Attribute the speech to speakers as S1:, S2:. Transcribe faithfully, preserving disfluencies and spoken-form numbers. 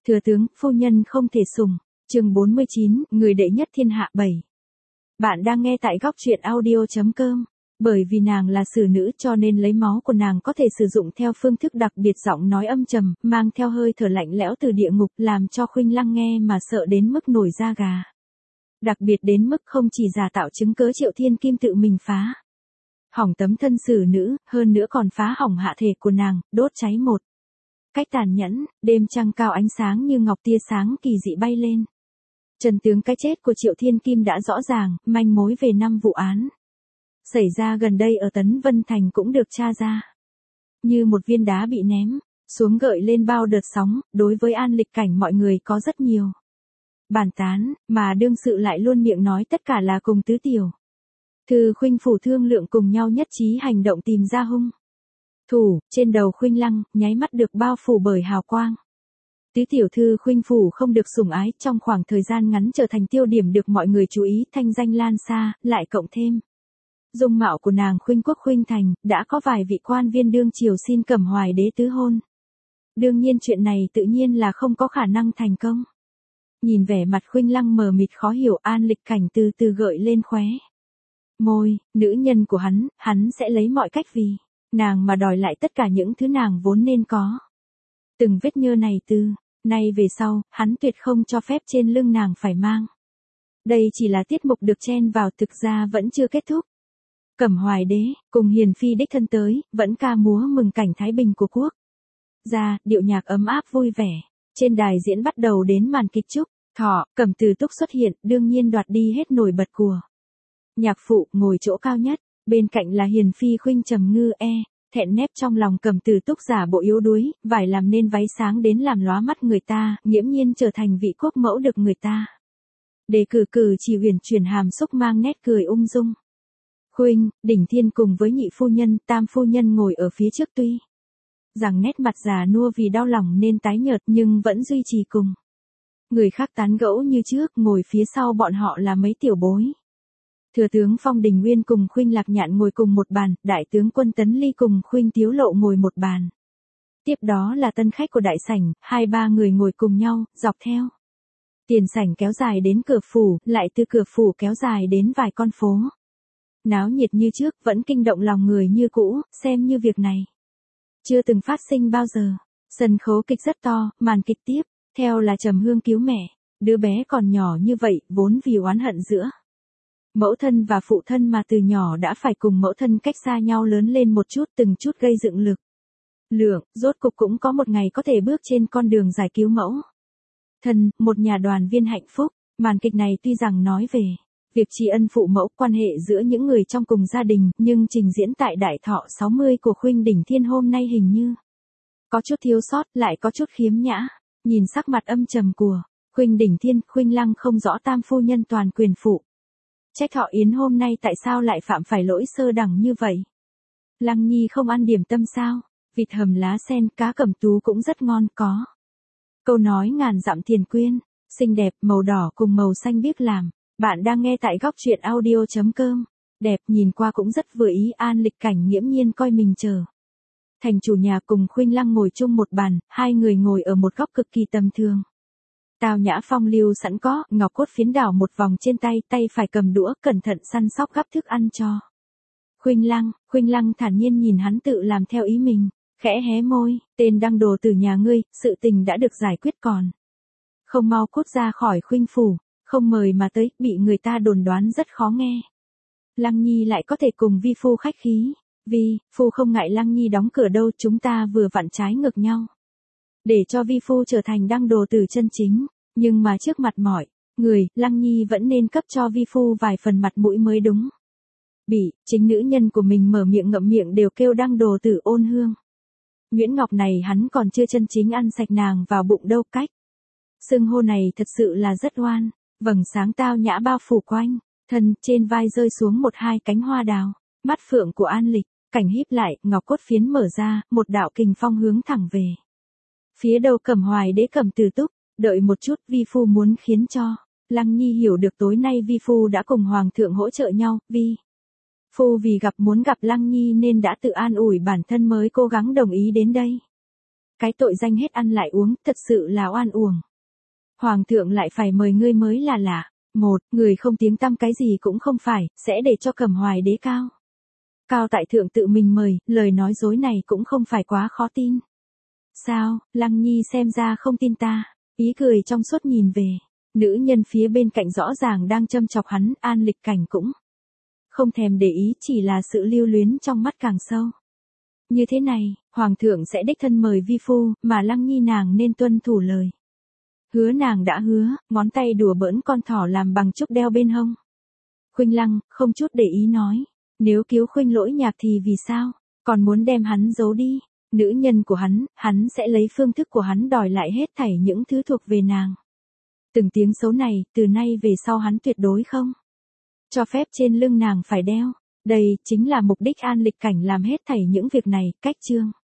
S1: Thừa tướng, phu nhân không thể sủng. Chương bốn mươi chín, người đệ nhất thiên hạ bảy. Bạn đang nghe tại góc truyện audio chấm com. Bởi vì nàng là xử nữ cho nên lấy máu của nàng có thể sử dụng theo phương thức đặc biệt, giọng nói âm trầm, mang theo hơi thở lạnh lẽo từ địa ngục, làm cho Khuynh Lăng nghe mà sợ đến mức nổi da gà. Đặc biệt đến mức không chỉ giả tạo chứng cớ Triệu Thiên Kim tự mình phá hỏng tấm thân xử nữ, hơn nữa còn phá hỏng hạ thể của nàng, đốt cháy một cách tàn nhẫn. Đêm trăng cao ánh sáng như ngọc, tia sáng kỳ dị bay lên. Chân tướng cái chết của Triệu Thiên Kim đã rõ ràng, manh mối về năm vụ án xảy ra gần đây ở Tấn Vân Thành cũng được tra ra. Như một viên đá bị ném xuống gợi lên bao đợt sóng, đối với An Lịch Cảnh mọi người có rất nhiều bàn tán, mà đương sự lại luôn miệng nói tất cả là cùng tứ tiểu Thư Khuynh phủ thương lượng cùng nhau nhất trí hành động tìm ra hung thủ. Trên đầu Khuynh Lăng, nháy mắt được bao phủ bởi hào quang. Tứ tiểu thư Khuynh phủ không được sủng ái, trong khoảng thời gian ngắn trở thành tiêu điểm được mọi người chú ý, thanh danh lan xa, lại cộng thêm dung mạo của nàng Khuynh Quốc Khuynh Thành, đã có vài vị quan viên đương triều xin Cẩm Hoài đế tứ hôn. Đương nhiên chuyện này tự nhiên là không có khả năng thành công. Nhìn vẻ mặt Khuynh Lăng mờ mịt khó hiểu, An Lịch Cảnh từ từ gợi lên khóe môi, nữ nhân của hắn, hắn sẽ lấy mọi cách vì nàng mà đòi lại tất cả những thứ nàng vốn nên có. Từng vết nhơ này từ nay về sau, hắn tuyệt không cho phép trên lưng nàng phải mang. Đây chỉ là tiết mục được chen vào, thực ra vẫn chưa kết thúc. Cẩm Hoài đế, cùng hiền phi đích thân tới, vẫn ca múa mừng cảnh thái bình của quốc gia, điệu nhạc ấm áp vui vẻ. Trên đài diễn bắt đầu đến màn kịch chúc thọ, Cẩm Từ Túc xuất hiện, đương nhiên đoạt đi hết nổi bật của nhạc phụ, ngồi chỗ cao nhất, bên cạnh là hiền phi Khuynh Trầm Ngư e. Thẹn nép trong lòng Cẩm Từ Túc giả bộ yếu đuối, vải làm nên váy sáng đến làm lóa mắt người ta, nghiễm nhiên trở thành vị quốc mẫu được người ta đề cử cử chỉ huyền chuyển, hàm xúc mang nét cười ung dung. Khuynh, Đỉnh Thiên cùng với nhị phu nhân, tam phu nhân ngồi ở phía trước, tuy rằng nét mặt già nua vì đau lòng nên tái nhợt nhưng vẫn duy trì cùng người khác tán gẫu như trước. Ngồi phía sau bọn họ là mấy tiểu bối. Thừa tướng Phong Đình Nguyên cùng Khuynh Lạc Nhạn ngồi cùng một bàn, đại tướng quân Tấn Ly cùng Khuynh Tiếu Lộ ngồi một bàn. Tiếp đó là tân khách của đại sảnh, hai ba người ngồi cùng nhau, dọc theo tiền sảnh kéo dài đến cửa phủ, lại từ cửa phủ kéo dài đến vài con phố. Náo nhiệt như trước, vẫn kinh động lòng người như cũ, xem như việc này chưa từng phát sinh bao giờ. Sân khấu kịch rất to, màn kịch tiếp theo là Trầm Hương cứu mẹ. Đứa bé còn nhỏ như vậy, vốn vì oán hận giữa mẫu thân và phụ thân mà từ nhỏ đã phải cùng mẫu thân cách xa nhau lớn lên một chút từng chút gây dựng lực lượng, rốt cục cũng có một ngày có thể bước trên con đường giải cứu mẫu thân, một nhà đoàn viên hạnh phúc. Màn kịch này tuy rằng nói về việc tri ân phụ mẫu, quan hệ giữa những người trong cùng gia đình, nhưng trình diễn tại đại thọ sáu mươi của Khuynh Đỉnh Thiên hôm nay hình như có chút thiếu sót, lại có chút khiếm nhã. Nhìn sắc mặt âm trầm của Khuynh Đỉnh Thiên, Khuynh Lăng không rõ tam phu nhân toàn quyền phụ trách họ Yến hôm nay tại sao lại phạm phải lỗi sơ đẳng như vậy. Lăng Nhi không ăn điểm tâm sao? Vịt hầm lá sen, cá cẩm tú cũng rất ngon, có câu nói ngàn dặm thiền quyên, xinh đẹp, màu đỏ cùng màu xanh biếc làm. Bạn đang nghe tại góc truyện audio chấm com. Đẹp, nhìn qua cũng rất vừa ý. An Lịch Cảnh nghiễm nhiên coi mình trở thành chủ nhà, cùng Khuynh Lăng ngồi chung một bàn, hai người ngồi ở một góc cực kỳ tầm thường. Tào nhã phong lưu sẵn có, ngọc cốt phiến đảo một vòng trên tay, tay phải cầm đũa, cẩn thận săn sóc gắp thức ăn cho Khuynh Lăng. Khuynh Lăng thản nhiên nhìn hắn tự làm theo ý mình, khẽ hé môi, tên đăng đồ từ nhà ngươi, sự tình đã được giải quyết còn không mau cút ra khỏi Khuynh phủ, không mời mà tới, bị người ta đồn đoán rất khó nghe. Lăng Nhi lại có thể cùng vi phu khách khí, vi phu không ngại Lăng Nhi đóng cửa đâu, chúng ta vừa vặn trái ngược nhau, để cho vi phu trở thành đăng đồ tử chân chính. Nhưng mà trước mặt mọi người, Lăng Nhi vẫn nên cấp cho vi phu vài phần mặt mũi mới đúng. Bị chính nữ nhân của mình mở miệng ngậm miệng đều kêu đăng đồ tử ôn hương. Nguyễn Ngọc này hắn còn chưa chân chính ăn sạch nàng vào bụng đâu, cách xưng hô này thật sự là rất oan. Vầng sáng tao nhã bao phủ quanh thân, trên vai rơi xuống một hai cánh hoa đào. Mắt phượng của An Lịch Cảnh híp lại, ngọc cốt phiến mở ra, một đạo kình phong hướng thẳng về phía đầu Cẩm Hoài đế Cẩm Từ Túc. Đợi một chút, vi phu muốn khiến cho Lăng Nhi hiểu được tối nay vi phu đã cùng hoàng thượng hỗ trợ nhau. Vi phu vì gặp muốn gặp Lăng Nhi nên đã tự an ủi bản thân mới cố gắng đồng ý đến đây. cái tội danh hết ăn lại uống, thật sự là oan uổng. Hoàng thượng lại phải mời ngươi mới là lạ. Một, người không tiếng tăm cái gì cũng không phải, sẽ để cho Cẩm Hoài đế cao. Cao tại thượng tự mình mời, lời nói dối này cũng không phải quá khó tin. Sao, Lăng Nhi xem ra không tin ta, ý cười trong suốt nhìn về. Nữ nhân phía bên cạnh rõ ràng đang châm chọc hắn, An Lịch Cảnh cũng không thèm để ý, chỉ là sự lưu luyến trong mắt càng sâu. Như thế này, Hoàng thượng sẽ đích thân mời vi phu, mà Lăng Nhi nàng nên tuân thủ lời. Hứa nàng đã hứa, ngón tay đùa bỡn con thỏ làm bằng trúc đeo bên hông. Khuynh Lăng, không chút để ý nói. Nếu cứu Khuynh Lỗi Nhạc thì vì sao, còn muốn đem hắn giấu đi. Nữ nhân của hắn, hắn sẽ lấy phương thức của hắn đòi lại hết thảy những thứ thuộc về nàng. Từng tiếng xấu này, từ nay về sau hắn tuyệt đối không cho phép trên lưng nàng phải đeo. Đây chính là mục đích An Lịch Cảnh làm hết thảy những việc này, cách chương.